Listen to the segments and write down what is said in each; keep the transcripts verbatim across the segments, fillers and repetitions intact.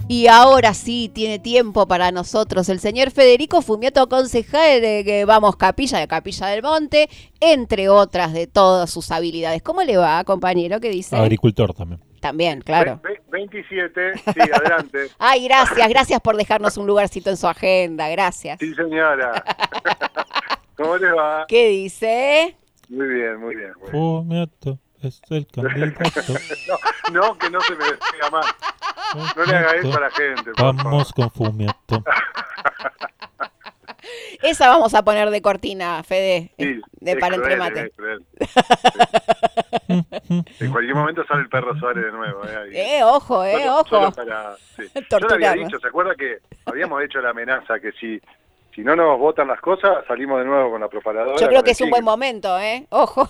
Y ahora sí tiene tiempo para nosotros el señor Federico Fumiato, concejal de que Vamos Capilla, de Capilla del Monte, entre otras de todas sus habilidades. ¿Cómo le va, compañero? ¿Qué dice? Agricultor también. También, claro. Ve- ve- veintisiete, sí, adelante. Ay, gracias, gracias por dejarnos un lugarcito en su agenda, gracias. Sí, señora. ¿Cómo les va? ¿Qué dice? Muy bien, muy bien. Muy bien. Fumiato es el candidato. No, no, que no se me despega más. No le haga eso a la gente, por Vamos favor. con Fumiato. Esa vamos a poner de cortina, Fede, Sí, de es para cruel, entremate. es cruel. En cualquier momento sale el perro Suárez de nuevo. Eh, ahí. Eh, ojo, eh, Solo- ojo. solo para, sí. Yo le había Torturarnos. dicho, ¿se acuerda que habíamos hecho la amenaza que si, si no nos votan las cosas, salimos de nuevo con la propaladora? Yo creo con que el es un chicle? buen momento, ¿eh? Ojo.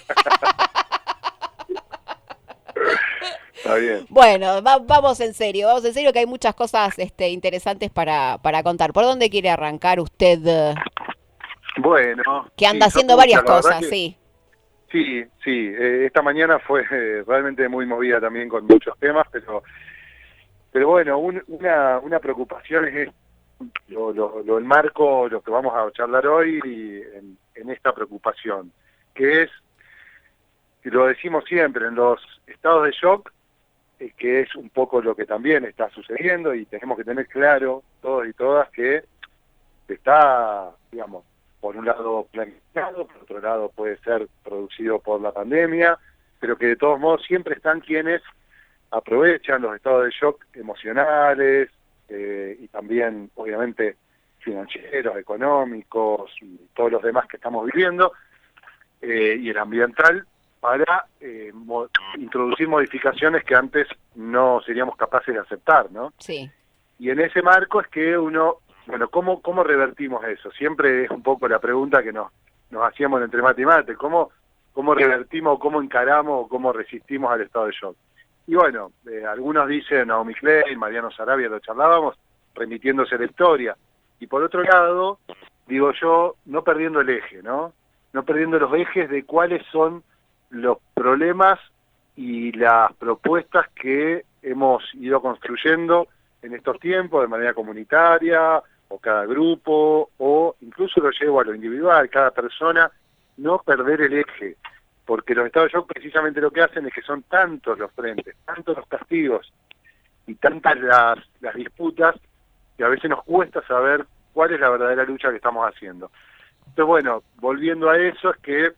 Está bien. Bueno, va- vamos en serio, vamos en serio que hay muchas cosas este, interesantes para, para contar. ¿Por dónde quiere arrancar usted? eh, Bueno. Que anda sí, haciendo son varias muchas, la verdad cosas, que- sí. Sí, sí. eh, esta mañana fue eh, realmente muy movida también con muchos temas, pero pero bueno, un- una, una preocupación es lo, lo, lo enmarco, lo que vamos a charlar hoy y en, en esta preocupación, que es, y lo decimos siempre, en los estados de shock, eh, que es un poco lo que también está sucediendo y tenemos que tener claro, todos y todas, que está, digamos, por un lado planificado, por otro lado puede ser producido por la pandemia, pero que de todos modos siempre están quienes aprovechan los estados de shock emocionales eh, y también, obviamente, financieros, económicos y todos los demás que estamos viviendo, eh, y el ambiental, para eh, mo- introducir modificaciones que antes no seríamos capaces de aceptar, ¿no? Sí. Y en ese marco es que uno, bueno, ¿cómo, cómo revertimos eso? Siempre es un poco la pregunta que nos, nos hacíamos entre mate y mate, ¿cómo, cómo revertimos, cómo encaramos o cómo resistimos al estado de shock? Y bueno, eh, algunos dicen Naomi Klein, Mariano Sarabia, lo charlábamos, remitiéndose a la historia. Y por otro lado, digo yo, no perdiendo el eje, ¿no? No perdiendo los ejes de cuáles son los problemas y las propuestas que hemos ido construyendo en estos tiempos de manera comunitaria, o cada grupo, o incluso lo llevo a lo individual, cada persona, no perder el eje, porque los estados de shock precisamente lo que hacen es que son tantos los frentes, tantos los castigos y tantas las, las disputas, que a veces nos cuesta saber cuál es la verdadera lucha que estamos haciendo. Entonces, bueno, volviendo a eso, es que,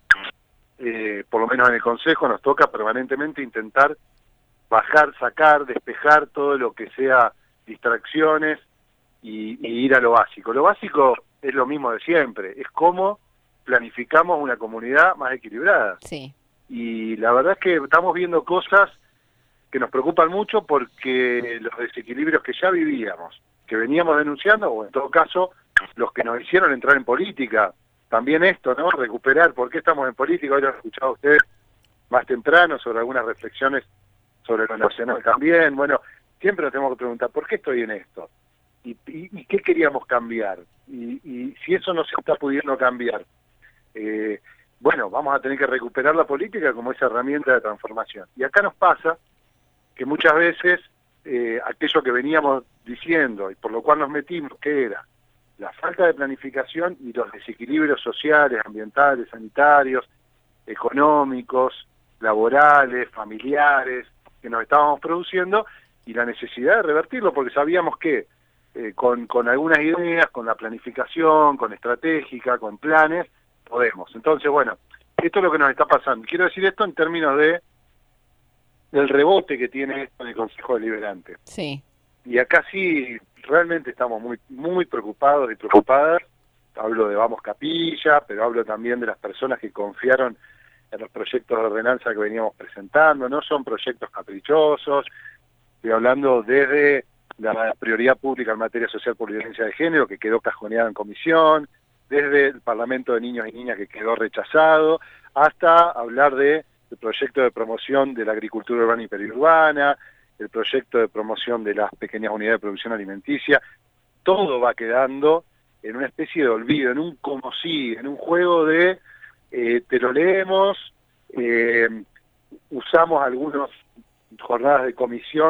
eh, por lo menos en el Consejo, nos toca permanentemente intentar bajar, sacar, despejar todo lo que sea distracciones y, y ir a lo básico. Lo básico es lo mismo de siempre, es cómo planificamos una comunidad más equilibrada. Sí. Y la verdad es que estamos viendo cosas que nos preocupan mucho porque los desequilibrios que ya vivíamos, que veníamos denunciando, o en todo caso, los que nos hicieron entrar en política, también esto, ¿no? Recuperar por qué estamos en política. Hoy lo han escuchado ustedes más temprano sobre algunas reflexiones sobre lo nacional también. Bueno, siempre nos tenemos que preguntar, ¿por qué estoy en esto? ¿Y, y, y qué queríamos cambiar? Y, y si eso no se está pudiendo cambiar, eh, bueno, vamos a tener que recuperar la política como esa herramienta de transformación. Y acá nos pasa que muchas veces eh, aquello que veníamos diciendo y por lo cual nos metimos, que era la falta de planificación y los desequilibrios sociales, ambientales, sanitarios, económicos, laborales, familiares, que nos estábamos produciendo, y la necesidad de revertirlo, porque sabíamos que eh, con, con algunas ideas, con la planificación, con estratégica, con planes, podemos. Entonces, bueno, esto es lo que nos está pasando. Quiero decir esto en términos de del rebote que tiene esto en el Consejo Deliberante. Sí. Y acá sí, realmente estamos muy muy preocupados y preocupadas. Hablo de Vamos Capilla, pero hablo también de las personas que confiaron en los proyectos de ordenanza que veníamos presentando. No son proyectos caprichosos. Estoy hablando desde la prioridad pública en materia social por violencia de género, que quedó cajoneada en comisión, desde el Parlamento de Niños y Niñas, que quedó rechazado, hasta hablar de el proyecto de promoción de la agricultura urbana y periurbana, el proyecto de promoción de las pequeñas unidades de producción alimenticia. Todo va quedando en una especie de olvido, en un como si, en un juego de eh, te lo leemos, eh, usamos algunas jornadas de comisión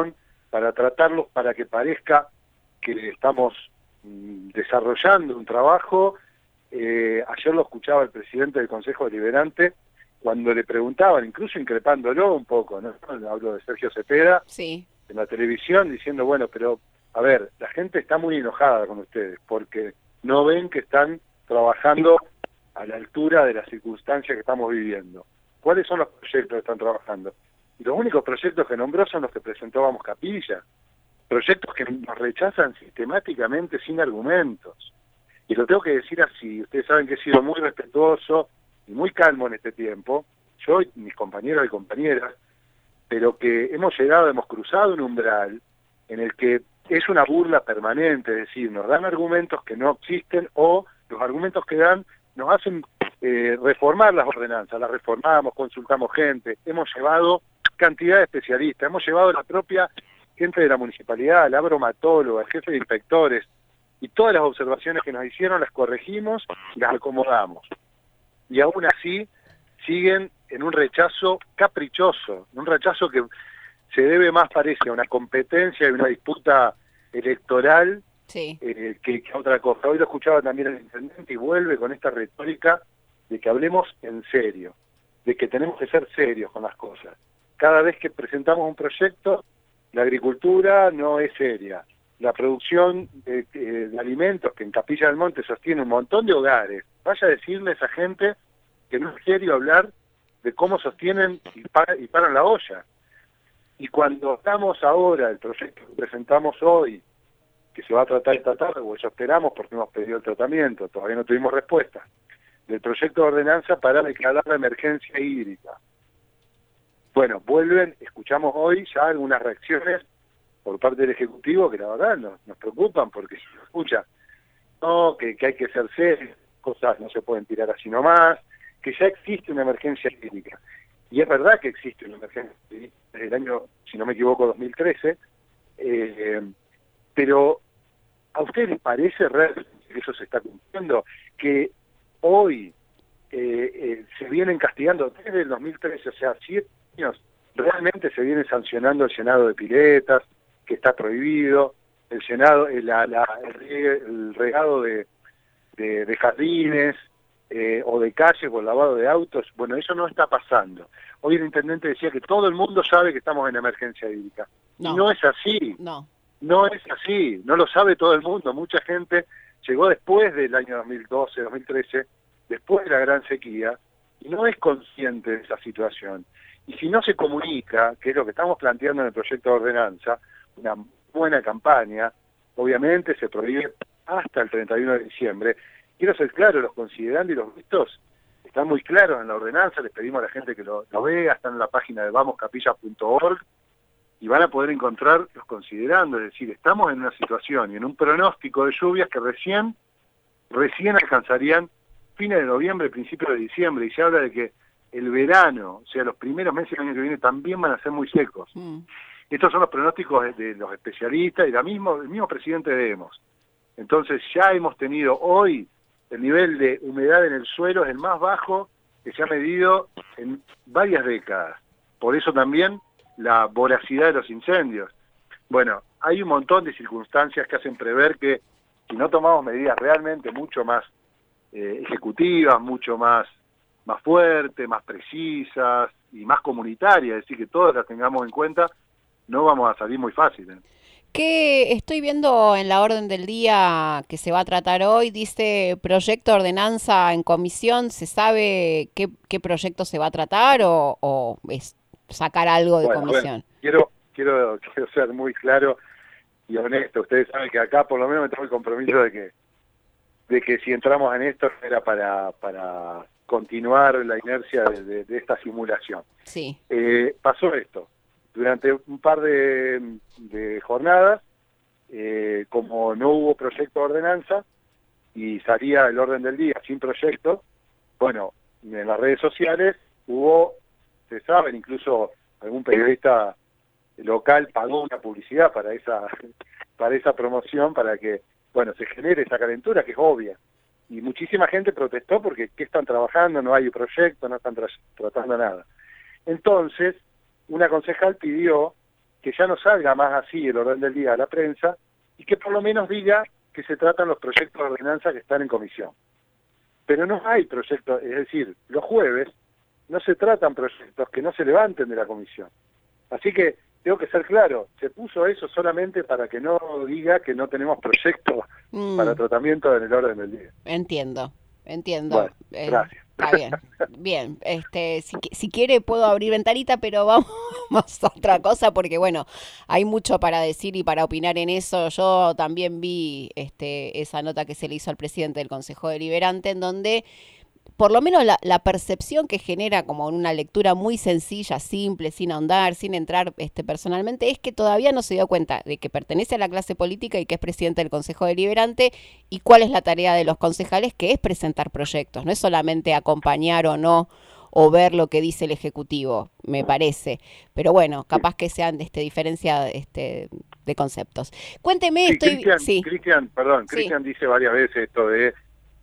para tratarlos para que parezca que estamos mm, desarrollando un trabajo. Eh, ayer lo escuchaba el presidente del Consejo Deliberante cuando le preguntaban, incluso increpándolo un poco, ¿no? Hablo de Sergio Cepeda, Sí. en la televisión, diciendo, bueno, pero, a ver, la gente está muy enojada con ustedes, porque no ven que están trabajando a la altura de las circunstancias que estamos viviendo. ¿Cuáles son los proyectos que están trabajando? Y los únicos proyectos que nombró son los que presentó Vamos Capilla, proyectos que nos rechazan sistemáticamente sin argumentos. Y lo tengo que decir así, ustedes saben que he sido muy respetuoso y muy calmo en este tiempo, yo y mis compañeros y compañeras, pero que hemos llegado, hemos cruzado un umbral en el que es una burla permanente, es decir, nos dan argumentos que no existen o los argumentos que dan nos hacen eh, reformar las ordenanzas, las reformamos, consultamos gente, hemos llevado cantidad de especialistas, hemos llevado la propia gente de la municipalidad, la bromatóloga, el jefe de inspectores, y todas las observaciones que nos hicieron las corregimos y las acomodamos. Y aún así siguen en un rechazo caprichoso, un rechazo que se debe más, parece, a una competencia y una disputa electoral Sí. eh, que, que a otra cosa. Hoy lo escuchaba también el intendente y vuelve con esta retórica de que hablemos en serio, de que tenemos que ser serios con las cosas. Cada vez que presentamos un proyecto, la agricultura no es seria. La producción de, de, de alimentos que en Capilla del Monte sostiene un montón de hogares, vaya a decirle a esa gente que no es serio hablar de cómo sostienen y, pa y paran la olla. Y cuando estamos ahora, el proyecto que presentamos hoy, que se va a tratar esta tarde, o eso esperamos porque hemos pedido el tratamiento, todavía no tuvimos respuesta, del proyecto de ordenanza para declarar la emergencia hídrica. Bueno, vuelven, escuchamos hoy ya algunas reacciones por parte del Ejecutivo que la verdad nos, nos preocupan porque se escucha, no, que, que hay que ser serios, cosas no se pueden tirar así nomás, que ya existe una emergencia hídrica. Y es verdad que existe una emergencia hídrica desde el año, si no me equivoco, dos mil trece, eh, pero ¿a ustedes les parece realmente que eso se está cumpliendo? Que hoy eh, eh, se vienen castigando desde el dos mil trece, o sea, siete años, realmente se viene sancionando el llenado de piletas, que está prohibido, el llenado, el, la, la, el, reg el regado de, de, de jardines eh, o de calles o el lavado de autos. Bueno, eso no está pasando. Hoy el intendente decía que todo el mundo sabe que estamos en emergencia hídrica. No, no es así. No. No es así. No lo sabe todo el mundo. Mucha gente llegó después del año dos mil doce, dos mil trece, después de la gran sequía, y no es consciente de esa situación. Y si no se comunica, que es lo que estamos planteando en el proyecto de ordenanza, una buena campaña, obviamente se prohíbe hasta el treinta y uno de diciembre. Quiero ser claro, los considerandos y los vistos están muy claros en la ordenanza, les pedimos a la gente que lo, lo vea, están en la página de vamos capilla punto org y van a poder encontrar los considerandos, es decir, estamos en una situación y en un pronóstico de lluvias que recién, recién alcanzarían fines de noviembre, principios de diciembre, y se habla de que el verano, o sea, los primeros meses del año que viene también van a ser muy secos. Mm. Estos son los pronósticos de, de los especialistas y la mismo, el mismo presidente de EMOS. Entonces ya hemos tenido hoy el nivel de humedad en el suelo es el más bajo que se ha medido en varias décadas. Por eso también la voracidad de los incendios. Bueno, hay un montón de circunstancias que hacen prever que si no tomamos medidas realmente mucho más eh, ejecutivas, mucho más, más fuertes, más precisas y más comunitarias, es decir, que todas las tengamos en cuenta, no vamos a salir muy fácil. ¿eh? Que estoy viendo en la orden del día que se va a tratar hoy, dice proyecto de ordenanza en comisión. ¿Se sabe qué, qué proyecto se va a tratar o, o es sacar algo de bueno, comisión? Bueno, quiero, quiero, quiero ser muy claro y honesto. Ustedes saben que acá por lo menos me tengo el compromiso de que, de que si entramos en esto era para, para continuar la inercia de, de, de esta simulación. Sí. Eh, pasó esto. Durante un par de, de jornadas, eh, como no hubo proyecto de ordenanza y salía el orden del día sin proyecto, bueno, en las redes sociales hubo, se saben, incluso algún periodista local pagó una publicidad para esa, para esa promoción, para que, bueno, se genere esa calentura que es obvia. Y muchísima gente protestó porque ¿qué están trabajando? No hay proyecto, no están tra tratando nada. Entonces, una concejal pidió que ya no salga más así el orden del día a la prensa y que por lo menos diga que se tratan los proyectos de ordenanza que están en comisión. Pero no hay proyectos, es decir, los jueves no se tratan proyectos que no se levanten de la comisión. Así que tengo que ser claro, se puso eso solamente para que no diga que no tenemos proyectos mm. para tratamiento en el orden del día. Entiendo, entiendo. Bueno, eh, gracias. Está bien, bien. Este, si, si quiere puedo abrir ventanita, pero vamos a otra cosa porque, bueno, hay mucho para decir y para opinar en eso. Yo también vi este, esa nota que se le hizo al presidente del Consejo Deliberante, en donde por lo menos la, la percepción que genera como una lectura muy sencilla, simple, sin ahondar, sin entrar este, personalmente, es que todavía no se dio cuenta de que pertenece a la clase política y que es presidente del Consejo Deliberante y cuál es la tarea de los concejales, que es presentar proyectos, no es solamente acompañar o no o ver lo que dice el Ejecutivo, me parece. Pero bueno, capaz que sean de este, diferencia este, de conceptos. Cuénteme, sí, estoy... Cristian, sí. Cristian, perdón, Sí. Cristian dice varias veces esto de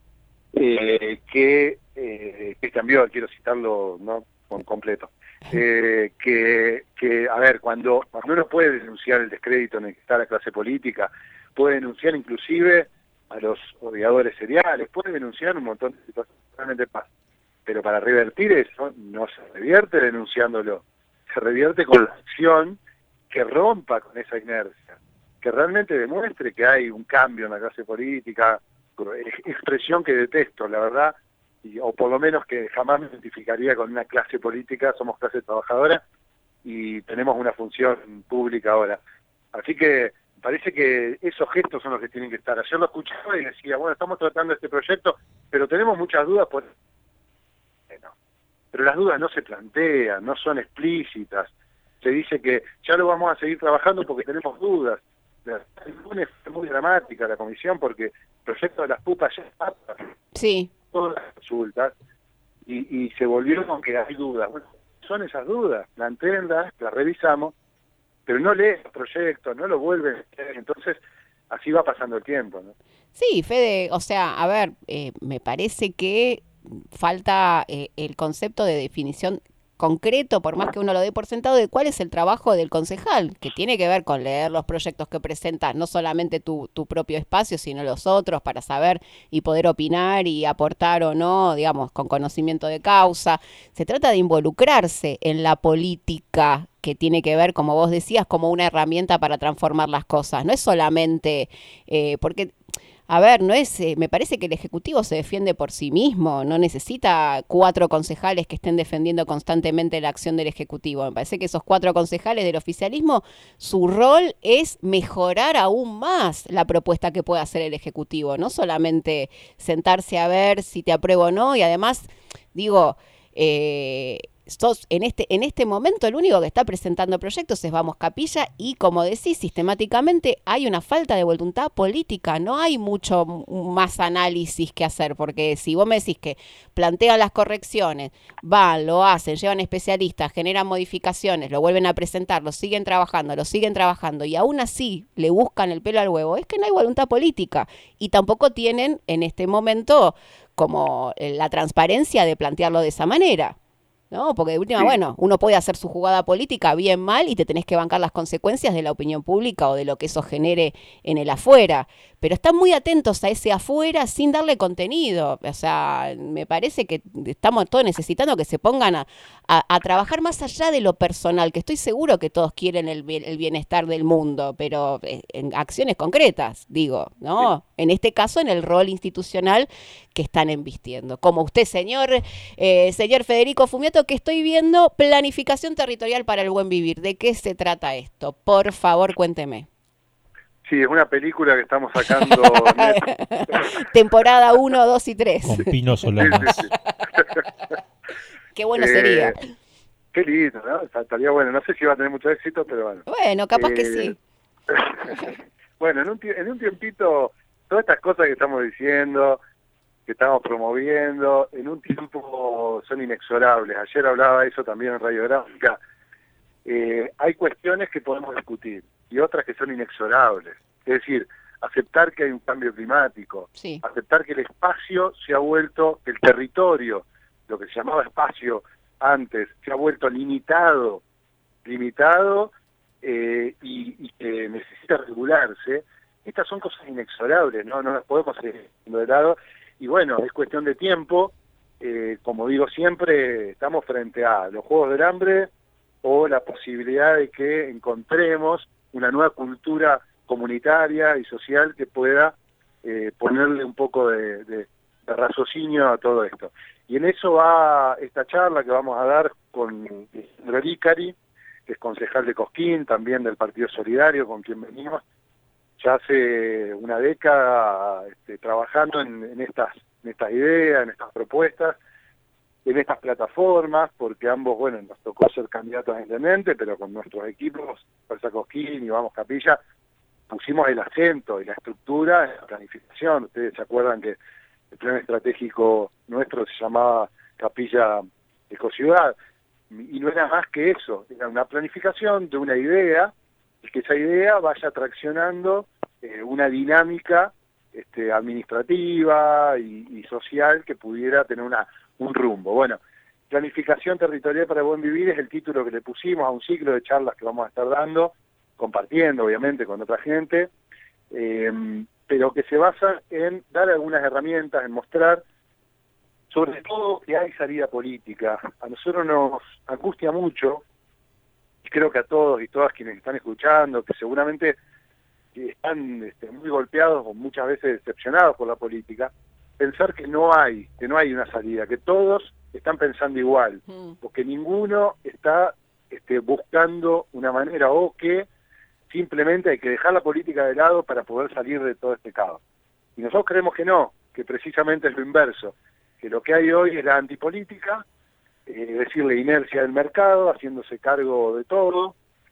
eh, que Eh, Cristian Biol, quiero citarlo no con completo, eh, que, que, a ver, cuando, cuando uno puede denunciar el descrédito en el que está la clase política, puede denunciar inclusive a los odiadores seriales, puede denunciar un montón de situaciones que realmente pasan, pero para revertir eso no se revierte denunciándolo, se revierte con la acción que rompa con esa inercia, que realmente demuestre que hay un cambio en la clase política, expresión que detesto, la verdad, o por lo menos que jamás me identificaría con una clase política, somos clase trabajadora y tenemos una función pública ahora. Así que parece que esos gestos son los que tienen que estar. Ayer lo escuchaba y decía, bueno, estamos tratando este proyecto, pero tenemos muchas dudas. Por... Bueno, pero las dudas no se plantean, no son explícitas. Se dice que ya lo vamos a seguir trabajando porque tenemos dudas. El lunes fue muy dramática la comisión porque el proyecto de las pupas ya está. Sí. Todas las consultas y, y se volvió con que hay dudas. Bueno, son esas dudas, planteenlas, las revisamos, pero no leen los proyectos, no lo vuelven a leer, entonces así va pasando el tiempo, ¿no? Sí, Fede, o sea, a ver, eh, me parece que falta eh, el concepto de definición concreto, por más que uno lo dé por sentado, de cuál es el trabajo del concejal, que tiene que ver con leer los proyectos que presentas, no solamente tu, tu propio espacio, sino los otros, para saber y poder opinar y aportar o no, digamos, con conocimiento de causa. Se trata de involucrarse en la política, que tiene que ver, como vos decías, como una herramienta para transformar las cosas. No es solamente, eh, porque... A ver, no es, eh, me parece que el Ejecutivo se defiende por sí mismo, no necesita cuatro concejales que estén defendiendo constantemente la acción del Ejecutivo. Me parece que esos cuatro concejales del oficialismo, su rol es mejorar aún más la propuesta que pueda hacer el Ejecutivo, no solamente sentarse a ver si te apruebo o no, y además, digo, eh, sos, en este en este momento el único que está presentando proyectos es Vamos Capilla y, como decís, sistemáticamente hay una falta de voluntad política, no hay mucho más análisis que hacer, porque si vos me decís que plantean las correcciones, van, lo hacen, llevan especialistas, generan modificaciones, lo vuelven a presentar, lo siguen trabajando, lo siguen trabajando y aún así le buscan el pelo al huevo, es que no hay voluntad política y tampoco tienen en este momento como la transparencia de plantearlo de esa manera. ¿No? Porque de última, sí. bueno, uno puede hacer su jugada política bien, mal, y te tenés que bancar las consecuencias de la opinión pública o de lo que eso genere en el afuera. Pero están muy atentos a ese afuera sin darle contenido. O sea, me parece que estamos todos necesitando que se pongan a, a, a trabajar más allá de lo personal, que estoy seguro que todos quieren el, el bienestar del mundo, pero en acciones concretas, digo, ¿no? Sí. En este caso, en el rol institucional que están embistiendo. Como usted, señor, eh, señor Federico Fumiato, que estoy viendo Planificación Territorial para el Buen Vivir. ¿De qué se trata esto? Por favor, cuénteme. Sí, es una película que estamos sacando. Temporada uno, dos y tres. Con Pino Solanas. Sí, sí, sí. Qué bueno eh, sería. Qué lindo, ¿no? Estaría bueno. No sé si va a tener mucho éxito, pero bueno. Bueno, capaz eh, que sí. Bueno, en un, en un tiempito, todas estas cosas que estamos diciendo, que estamos promoviendo, en un tiempo son inexorables. Ayer hablaba eso también en Radiográfica. Eh, hay cuestiones que podemos discutir y otras que son inexorables. Es decir, aceptar que hay un cambio climático, sí. aceptar que el espacio se ha vuelto, el territorio, lo que se llamaba espacio antes, se ha vuelto limitado, limitado eh, y, y que necesita regularse, estas son cosas inexorables, no, no las podemos seguir de lado, y bueno, es cuestión de tiempo. Eh, como digo siempre, estamos frente a los Juegos del Hambre o la posibilidad de que encontremos una nueva cultura comunitaria y social que pueda eh, ponerle un poco de, de, de raciocinio a todo esto. Y en eso va esta charla que vamos a dar con Lisandro Licari, que es concejal de Cosquín, también del Partido Solidario, con quien venimos ya hace una década este, trabajando en, en, estas, en estas ideas, en estas propuestas, en estas plataformas, porque ambos, bueno, nos tocó ser candidatos a intendente, pero con nuestros equipos, Fuerza Cosquín y Vamos Capilla, pusimos el acento y la estructura en la planificación. Ustedes se acuerdan que el plan estratégico nuestro se llamaba Capilla Ecociudad, y no era más que eso, era una planificación de una idea, y que esa idea vaya traccionando eh, una dinámica este, administrativa y, y social que pudiera tener una, un rumbo. Bueno, Planificación Territorial para el Buen Vivir es el título que le pusimos a un ciclo de charlas que vamos a estar dando, compartiendo obviamente con otra gente, eh, pero que se basa en dar algunas herramientas, en mostrar sobre todo que hay salida política. A nosotros nos angustia mucho, y creo que a todos y todas quienes están escuchando, que seguramente están este, muy golpeados o muchas veces decepcionados por la política, pensar que no hay, que no hay una salida, que todos están pensando igual, mm. porque ninguno está este, buscando una manera, o que simplemente hay que dejar la política de lado para poder salir de todo este caos. Y nosotros creemos que no, que precisamente es lo inverso, que lo que hay hoy es la antipolítica, eh, es decir, la inercia del mercado, haciéndose cargo de todo,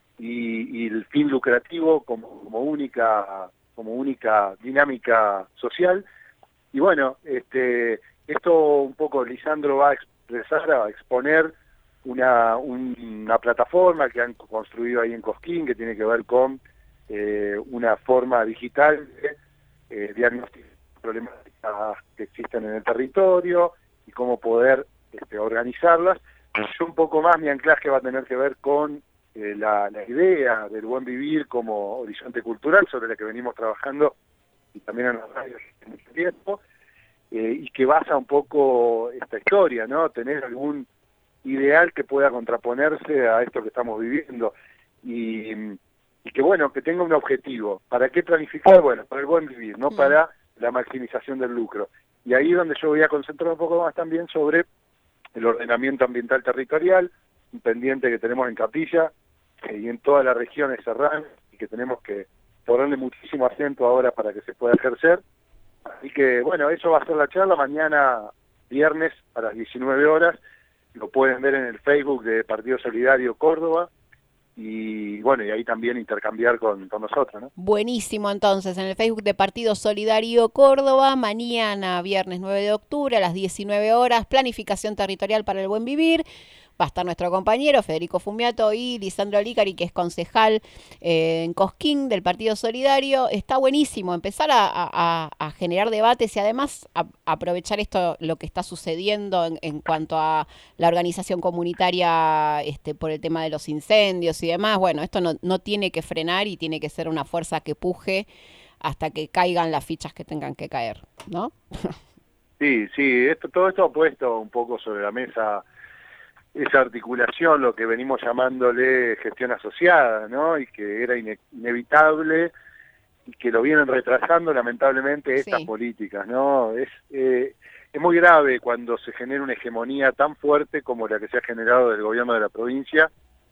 y, y el fin lucrativo como, como única como única dinámica social. Y bueno, este esto un poco Lisandro va a expresar, a exponer una, un, una plataforma que han construido ahí en Cosquín, que tiene que ver con eh, una forma digital de eh, diagnosticar problemáticas que existen en el territorio y cómo poder este, organizarlas. Yo un poco más mi anclaje va a tener que ver con eh, la, la idea del buen vivir como horizonte cultural, sobre la que venimos trabajando y también en las radios en mucho tiempo, eh, y que basa un poco esta historia, ¿no? Tener algún ideal que pueda contraponerse a esto que estamos viviendo y, y que, bueno, que tenga un objetivo. ¿Para qué planificar? Bueno, para el buen vivir, no para la maximización del lucro. Y ahí es donde yo voy a concentrar un poco más también sobre el ordenamiento ambiental territorial, un pendiente que tenemos en Capilla eh, y en todas las regiones serranas, y que tenemos que ponerle muchísimo acento ahora para que se pueda ejercer. Así que, bueno, eso va a ser la charla mañana, viernes, a las diecinueve horas. Lo pueden ver en el Facebook de Partido Solidario Córdoba, y bueno, y ahí también intercambiar con, con nosotros, ¿no? Buenísimo, entonces, en el Facebook de Partido Solidario Córdoba, mañana, viernes nueve de octubre, a las diecinueve horas, Planificación Territorial para el Buen Vivir. Va a estar nuestro compañero Federico Fumiato y Lisandro Licari, que es concejal eh, en Cosquín del Partido Solidario. Está buenísimo empezar a, a, a generar debates y además a, a aprovechar esto, lo que está sucediendo en, en cuanto a la organización comunitaria este, por el tema de los incendios y demás. Bueno, esto no, no tiene que frenar y tiene que ser una fuerza que puje hasta que caigan las fichas que tengan que caer, ¿no? Sí, sí, esto, todo esto ha puesto un poco sobre la mesa esa articulación, lo que venimos llamándole gestión asociada, ¿no? Y que era ine inevitable y que lo vienen retrasando lamentablemente estas sí. políticas, ¿no? Es, eh, es muy grave cuando se genera una hegemonía tan fuerte como la que se ha generado del gobierno de la provincia,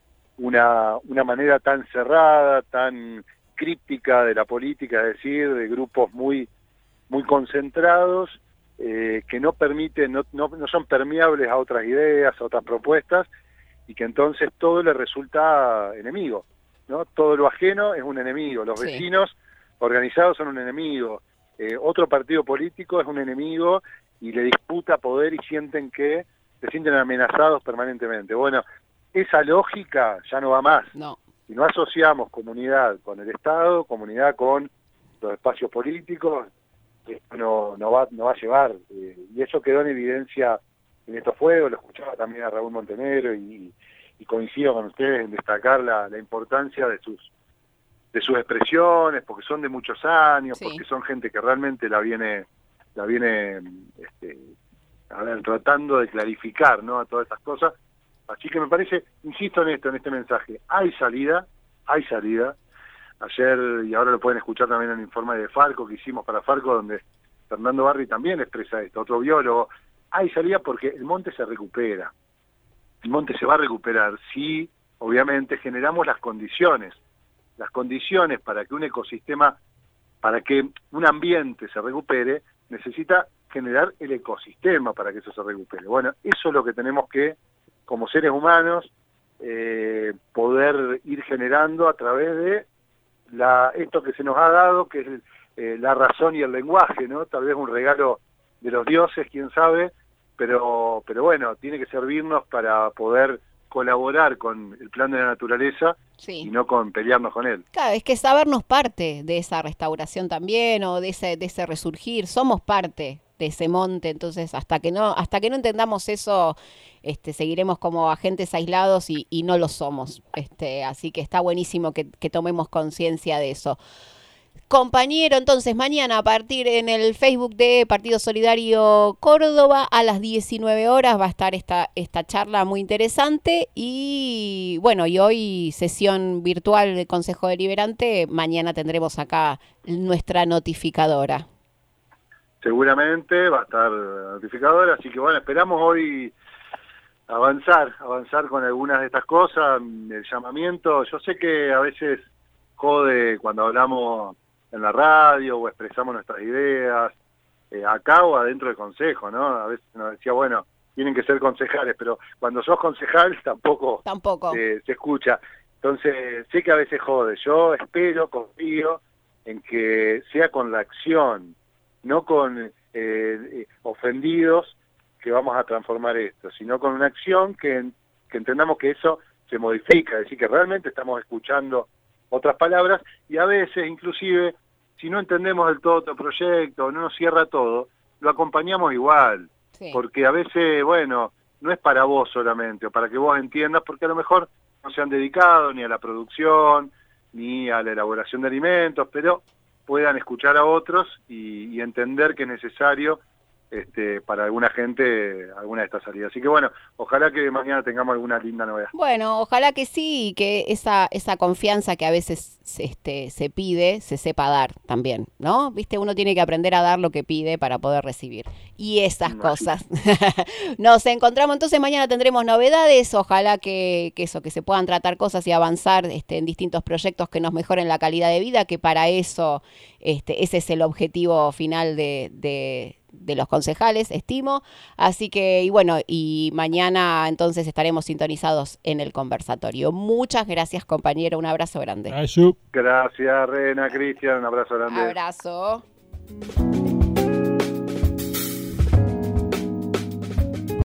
una, una manera tan cerrada, tan críptica de la política, es decir, de grupos muy, muy concentrados, Eh, que no permiten, no, no, no son permeables a otras ideas, a otras propuestas, y que entonces todo le resulta enemigo, ¿no? Todo lo ajeno es un enemigo, los sí. vecinos organizados son un enemigo, eh, otro partido político es un enemigo y le disputa poder y sienten que se sienten amenazados permanentemente. Bueno, esa lógica ya no va más. No. Si no asociamos comunidad con el Estado, comunidad con los espacios políticos, esto no, no, va, no va a llevar, eh, y eso quedó en evidencia en estos fuegos, lo escuchaba también a Raúl Montenegro y, y coincido con ustedes en destacar la, la importancia de sus de sus expresiones, porque son de muchos años, Sí. porque son gente que realmente la viene, la viene este, a ver, tratando de clarificar, ¿no?, a todas estas cosas. Así que me parece, insisto en esto, en este mensaje, hay salida, hay salida. Ayer, y ahora lo pueden escuchar también en el informe de Farco que hicimos para Farco, donde Fernando Barri también expresa esto, otro biólogo. Hay salida porque el monte se recupera. El monte se va a recuperar si, obviamente, generamos las condiciones. Las condiciones para que un ecosistema, para que un ambiente se recupere, necesita generar el ecosistema para que eso se recupere. Bueno, eso es lo que tenemos que, como seres humanos, eh, poder ir generando a través de la esto que se nos ha dado, que es eh, la razón y el lenguaje, ¿no? Tal vez un regalo de los dioses, quién sabe, pero, pero bueno, tiene que servirnos para poder colaborar con el plan de la naturaleza Sí. y no con pelearnos con él. Claro, es que sabernos parte de esa restauración también o de ese, de ese resurgir, somos parte de ese monte, entonces hasta que no, hasta que no entendamos eso, este, seguiremos como agentes aislados y, y no lo somos. Este, así que está buenísimo que, que tomemos conciencia de eso. Compañero, entonces mañana a partir en el Facebook de Partido Solidario Córdoba a las diecinueve horas va a estar esta, esta charla muy interesante y bueno, y hoy sesión virtual del Consejo Deliberante, mañana tendremos acá nuestra notificadora. Seguramente va a estar notificadora, así que bueno, esperamos hoy avanzar, avanzar con algunas de estas cosas, el llamamiento. Yo sé que a veces jode cuando hablamos en la radio o expresamos nuestras ideas, eh, acá o adentro del consejo, ¿no? A veces nos decía, bueno, tienen que ser concejales, pero cuando sos concejal tampoco, Tampoco. eh, se escucha. Entonces, sé que a veces jode. Yo espero, confío en que sea con la acción, no con eh, eh, ofendidos, que vamos a transformar esto, sino con una acción que, que entendamos que eso se modifica, es decir, que realmente estamos escuchando otras palabras, y a veces, inclusive, si no entendemos del todo otro proyecto, no nos cierra todo, lo acompañamos igual, Sí. porque a veces, bueno, no es para vos solamente, o para que vos entiendas, porque a lo mejor no se han dedicado ni a la producción, ni a la elaboración de alimentos, pero puedan escuchar a otros y, y entender que es necesario este, para alguna gente alguna de estas salidas. Así que bueno, ojalá que mañana tengamos alguna linda novedad. Bueno, ojalá que sí, y que esa, esa confianza que a veces este, se pide, se sepa dar también, ¿no? Viste, uno tiene que aprender a dar lo que pide para poder recibir. Y esas Imagínate. cosas. Nos encontramos, entonces mañana tendremos novedades, ojalá que, que eso, que se puedan tratar cosas y avanzar este, en distintos proyectos que nos mejoren la calidad de vida, que para eso este, ese es el objetivo final de... de de los concejales, estimo. Así que, y bueno, y mañana entonces estaremos sintonizados en el conversatorio. Muchas gracias, compañero. Un abrazo grande. Ayú. Gracias, Rena, Cristian, un abrazo grande. Abrazo.